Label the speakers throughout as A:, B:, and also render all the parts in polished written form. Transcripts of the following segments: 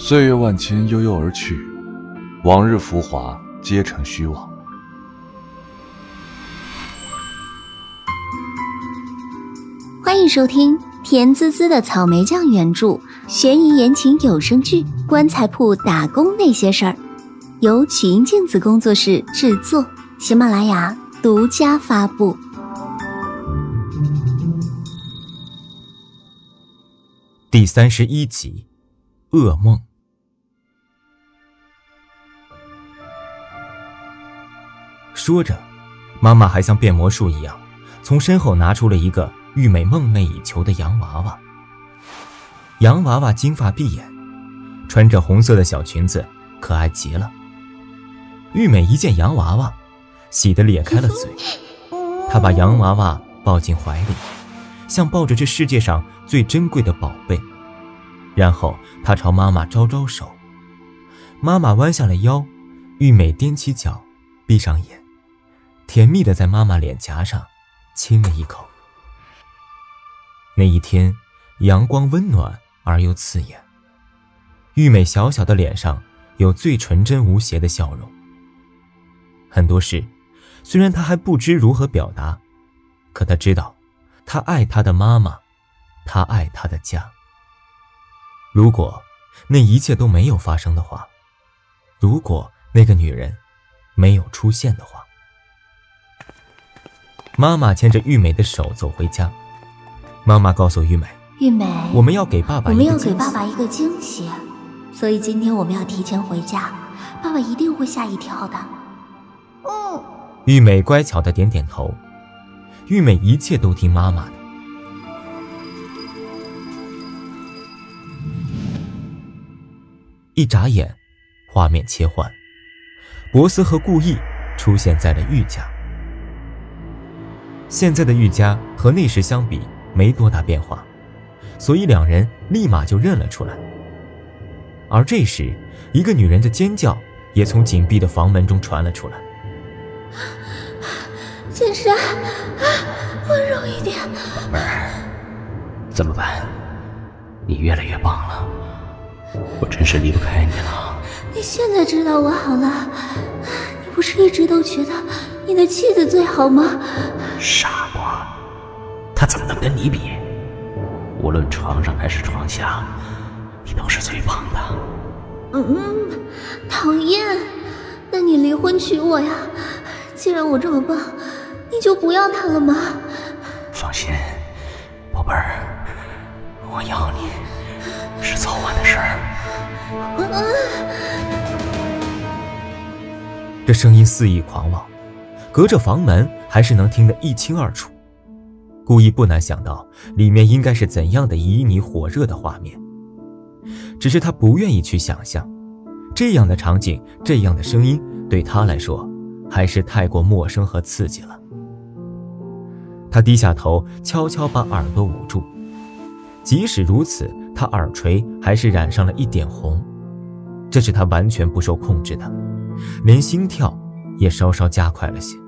A: 岁月万千，悠悠而去，往日浮华皆成虚妄。
B: 欢迎收听甜滋滋的草莓酱原著悬疑言情有声剧《棺材铺打工那些事儿》，由曲音镜子工作室制作，喜马拉雅独家发布。
C: 第31集，噩梦。说着，妈妈还像变魔术一样，从身后拿出了一个玉美梦寐以求的洋娃娃。洋娃娃金发碧眼，穿着红色的小裙子，可爱极了。玉美一见洋娃娃，喜得咧开了嘴，她把洋娃娃抱进怀里，像抱着这世界上最珍贵的宝贝。然后她朝妈妈招招手，妈妈弯下了腰，玉美踮起脚，闭上眼，甜蜜地在妈妈脸颊上亲了一口。那一天，阳光温暖而又刺眼，玉美小小的脸上有最纯真无邪的笑容。很多事，虽然她还不知如何表达，可她知道，她爱她的妈妈，她爱她的家。如果那一切都没有发生的话，如果那个女人没有出现的话。妈妈牵着玉美的手走回家，妈妈告诉玉美，
B: 玉美，
C: 我们要给爸爸一个
B: 惊喜，所以今天我们要提前回家，爸爸一定会吓一跳的。
C: 玉美乖巧地点点头，玉美一切都听妈妈的。一眨眼，画面切换，博斯和顾意出现在了玉家。现在的玉家和那时相比没多大变化，所以两人立马就认了出来。而这时，一个女人的尖叫也从紧闭的房门中传了出来。
B: 剑山，温柔一点。
D: 宝贝儿，怎么办？你越来越棒了，我真是离不开你了。
B: 你现在知道我好了，你不是一直都觉得你的妻子最好吗？
D: 傻瓜，他怎么能跟你比？无论床上还是床下，你都是最棒的。
B: 讨厌，那你离婚娶我呀？既然我这么棒，你就不要他了吗？
D: 放心，宝贝儿，我要你是早晚的事儿。
C: 这声音肆意狂妄，隔着房门还是能听得一清二楚。顾意不难想到里面应该是怎样的旖旎火热的画面，只是他不愿意去想象，这样的场景，这样的声音对他来说还是太过陌生和刺激了。他低下头，悄悄把耳朵捂住，即使如此，他耳垂还是染上了一点红，这是他完全不受控制的，连心跳也稍稍加快了些。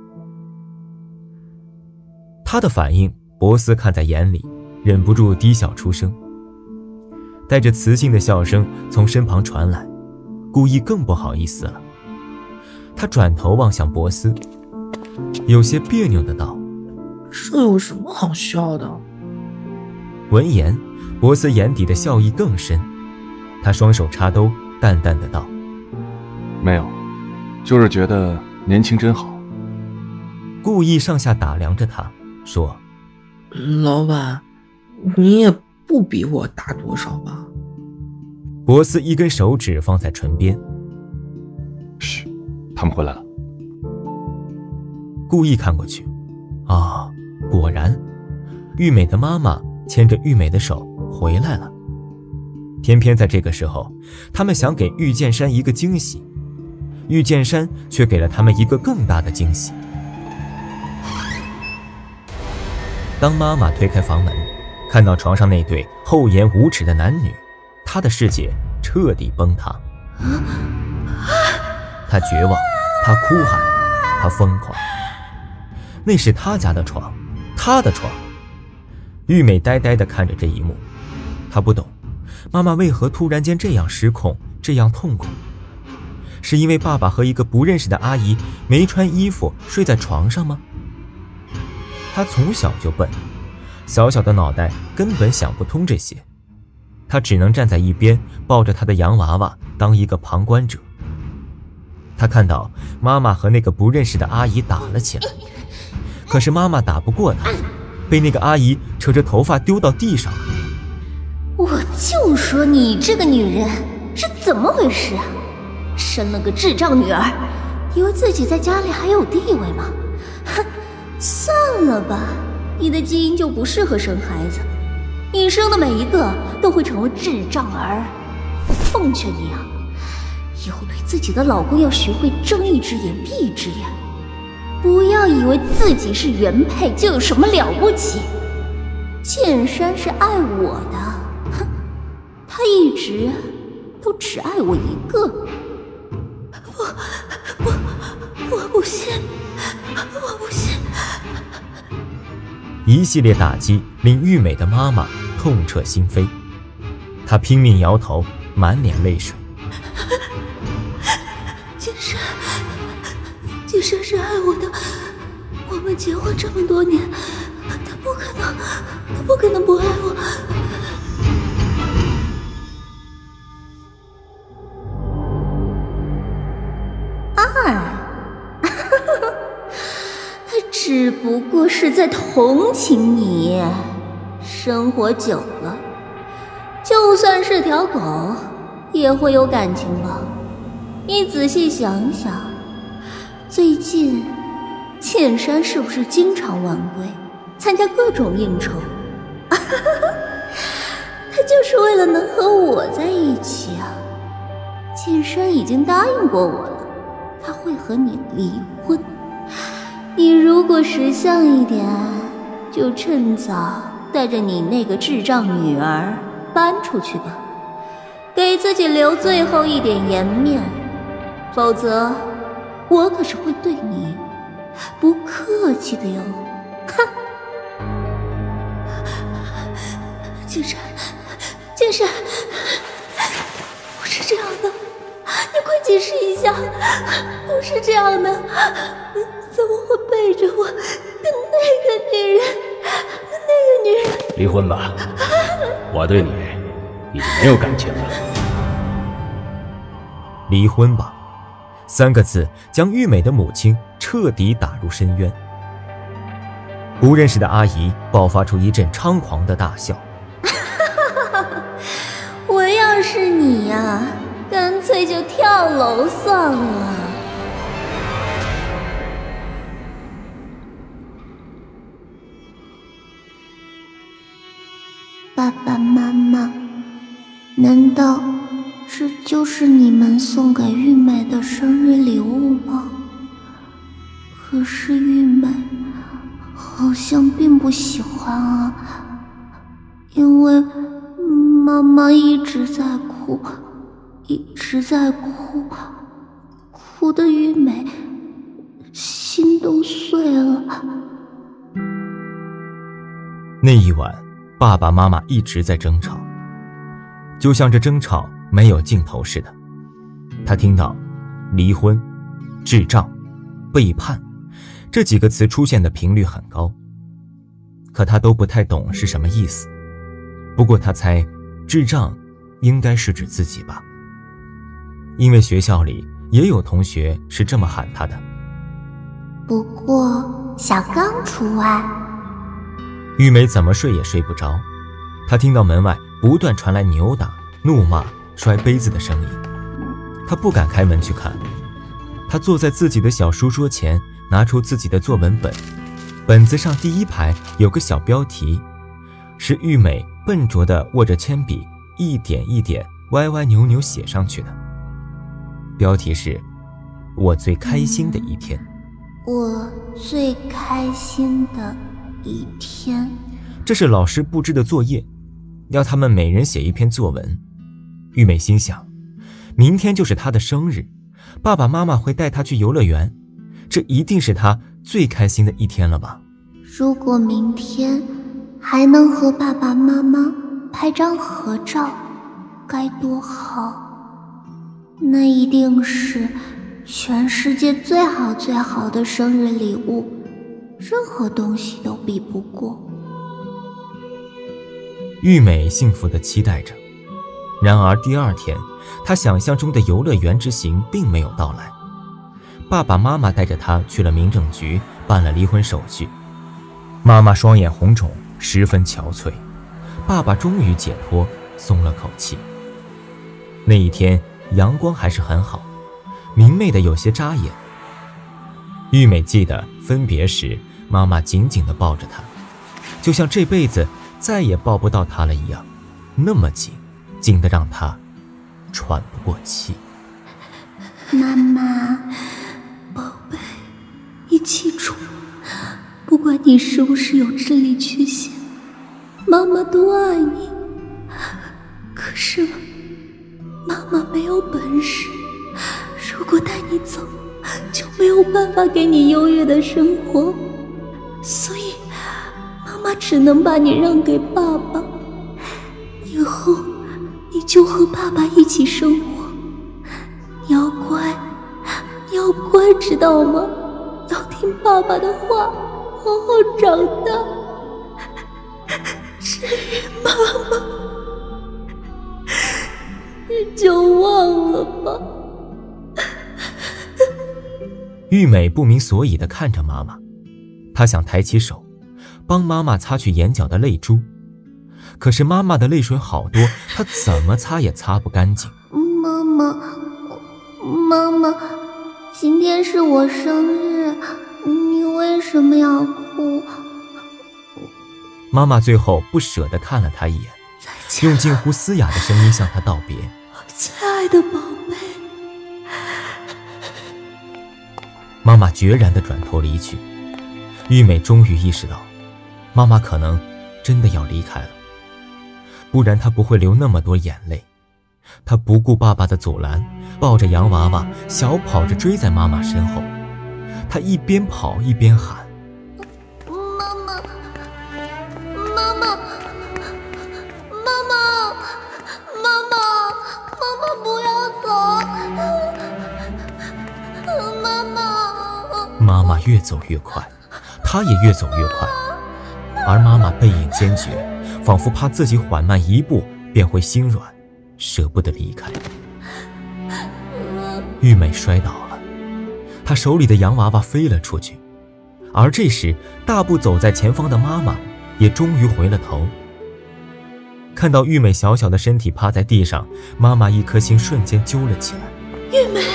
C: 他的反应，博斯看在眼里，忍不住低笑出声，带着磁性的笑声从身旁传来，顾意更不好意思了。他转头望向博斯，有些别扭的道：
E: 这有什么好笑的？
C: 闻言，博斯眼底的笑意更深，他双手插兜，淡淡的道：
A: 没有，就是觉得年轻真好。
C: 顾意上下打量着他，说：
E: 老板，你也不比我大多少吧？
C: 博斯一根手指放在唇边。
A: 嘘，他们回来了。
C: 顾意看过去，果然，玉美的妈妈牵着玉美的手回来了。偏偏在这个时候，他们想给玉剑山一个惊喜，玉剑山却给了他们一个更大的惊喜。当妈妈推开房门，看到床上那对厚颜无耻的男女，她的世界彻底崩塌。她绝望，她哭喊，她疯狂。那是她家的床，她的床。玉美呆呆地看着这一幕，她不懂， 妈妈为何突然间这样失控，这样痛苦？是因为爸爸和一个不认识的阿姨没穿衣服睡在床上吗？他从小就笨，小小的脑袋根本想不通这些，他只能站在一边，抱着他的洋娃娃当一个旁观者。他看到妈妈和那个不认识的阿姨打了起来，可是妈妈打不过她，被那个阿姨扯着头发丢到地上。
B: 我就说你这个女人是怎么回事啊？生了个智障女儿，以为自己在家里还有地位吗？哼，算了吧，你的基因就不适合生孩子，你生的每一个都会成为智障儿。奉劝你啊，以后对自己的老公要学会睁一只眼闭一只眼，不要以为自己是原配就有什么了不起。剑山是爱我的，哼，他一直都只爱我一个。我不信，我不信。
C: 一系列打击令玉美的妈妈痛彻心扉，她拼命摇头，满脸泪水。
B: 剑山是爱我的，我们结婚这么多年，他不可能不爱我。他只不过是在同情你，生活久了，就算是条狗也会有感情吧。你仔细想想，最近茜山是不是经常晚归，参加各种应酬？他就是为了能和我在一起啊。茜山已经答应过我了，他会和你离婚。你如果识相一点，就趁早带着你那个智障女儿搬出去吧，给自己留最后一点颜面，否则我可是会对你不客气的哟。哼！剑山，不是这样的，你快解释一下，不是这样的，你怎么会背着我跟那个女人？
D: 离婚吧，我对你已经没有感情了。
C: 离婚吧，3个字将玉美的母亲彻底打入深渊。不认识的阿姨爆发出一阵猖狂的大笑。
B: 我要是你呀，干脆就跳楼算了。爸爸妈妈，难道这就是你们送给玉美的生日礼物吗？可是玉美好像并不喜欢啊，因为妈妈一直在哭，哭的玉美心都碎了。
C: 那一晚，爸爸妈妈一直在争吵，就像这争吵没有尽头似的。他听到离婚、智障、背叛这几个词出现的频率很高，可他都不太懂是什么意思。不过他猜智障应该是指自己吧，因为学校里也有同学是这么喊他的。
B: 不过小刚除外。
C: 玉美怎么睡也睡不着，她听到门外不断传来扭打、怒骂、摔杯子的声音，她不敢开门去看。她坐在自己的小书桌前，拿出自己的作文本，本子上第一排有个小标题，是玉美笨拙地握着铅笔一点一点歪歪扭扭写上去的。标题是我最开心的一天。
B: 我最开心的一天。
C: 这是老师布置的作业，要他们每人写一篇作文。玉美心想，明天就是她的生日，爸爸妈妈会带她去游乐园，这一定是她最开心的一天了吧。
B: 如果明天还能和爸爸妈妈拍张合照， 该多好，那一定是全世界最好最好的生日礼物，任何东西都比不过。
C: 玉美幸福地期待着，然而第二天，她想象中的游乐园之行并没有到来。爸爸妈妈带着她去了民政局办了离婚手续。妈妈双眼红肿，十分憔悴。爸爸终于解脱，松了口气。那一天阳光还是很好，明媚的有些扎眼。玉美记得分别时，妈妈紧紧地抱着她，就像这辈子再也抱不到她了一样，那么紧，紧得让她喘不过气。
B: 妈妈，宝贝，你记住，不管你是不是有智力缺陷，妈妈都爱你。可是妈妈没有本事，如果带你走，就没有办法给你优越的生活，所以妈妈只能把你让给爸爸。以后你就和爸爸一起生活，你要乖，你要乖，知道吗？要听爸爸的话，好好长大。至于妈妈，你就忘了吧。
C: 玉美不明所以地看着妈妈，她想抬起手帮妈妈擦去眼角的泪珠，可是妈妈的泪水好多，她怎么擦也擦不干净。
B: 妈妈，今天是我生日，你为什么要哭？
C: 妈妈最后不舍地看了她一眼，用近乎嘶哑的声音向她道别。
B: 亲爱的宝贝。
C: 妈妈决然地转头离去。玉美终于意识到，妈妈可能真的要离开了，不然她不会流那么多眼泪。她不顾爸爸的阻拦，抱着洋娃娃小跑着追在妈妈身后。她一边跑一边喊：
B: 妈妈，不要走！
C: 妈妈越走越快，她也越走越快，而妈妈背影坚决，仿佛怕自己缓慢一步便会心软，舍不得离开。玉美摔倒了，她手里的洋娃娃飞了出去，而这时大步走在前方的妈妈也终于回了头。看到玉美小小的身体趴在地上，妈妈一颗心瞬间揪了起来。
B: 玉美，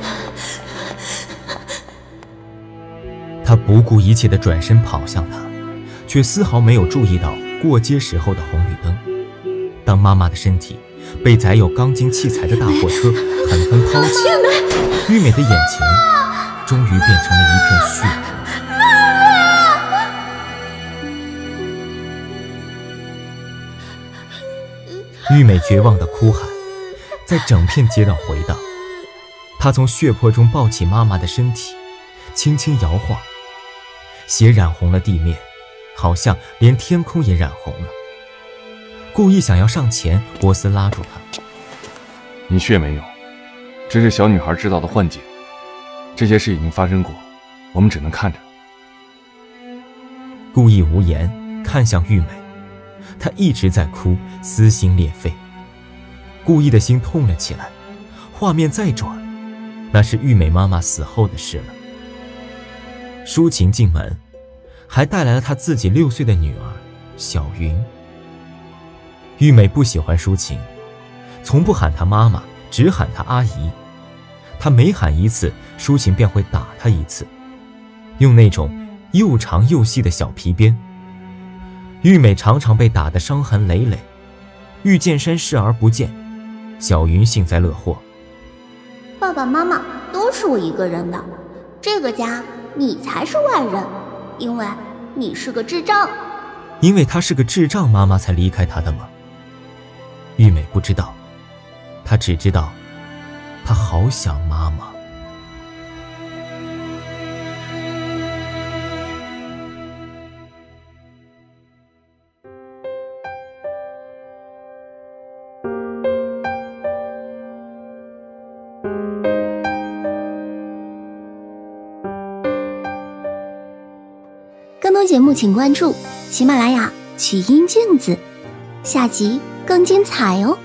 C: 她不顾一切地转身跑向她，却丝毫没有注意到过街时候的红绿灯。当妈妈的身体被载有钢筋器材的大货车狠狠抛弃，玉美的眼前终于变成了一片血。玉美绝望的哭喊在整片街道回荡，她从血泊中抱起妈妈的身体，轻轻摇晃，血染红了地面，好像连天空也染红了。故意想要上前，波斯拉住她：
A: 你血没有，这是小女孩制造的幻觉，这些事已经发生过，我们只能看着。
C: 故意无言看向玉美，她一直在哭，撕心裂肺。故意的心痛了起来，画面再转，那是玉美妈妈死后的事了。抒情进门，还带来了她自己6岁的女儿小云。玉美不喜欢抒情，从不喊她妈妈，只喊她阿姨。她每喊一次，抒情便会打她一次，用那种又长又细的小皮鞭。玉美常常被打得伤痕累累，遇见山视而不见。小云幸灾乐祸：
B: 爸爸妈妈都是我一个人的，这个家你才是外人，因为你是个智障。
C: 因为她是个智障，妈妈才离开她的吗？玉美不知道，她只知道她好想妈妈。
B: 节目请关注喜马拉雅曲音镜子，下集更精彩哦。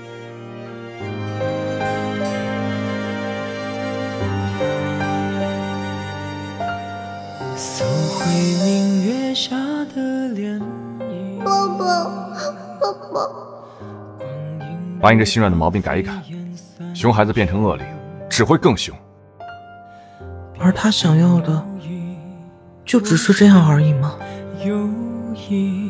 F: 搜回明月下的涟漪。
B: 宝宝，宝宝，
A: 把你这心软的毛病改一改，熊孩子变成恶灵，只会更凶。
E: 而他想要的就只是这样而已吗？
F: 有意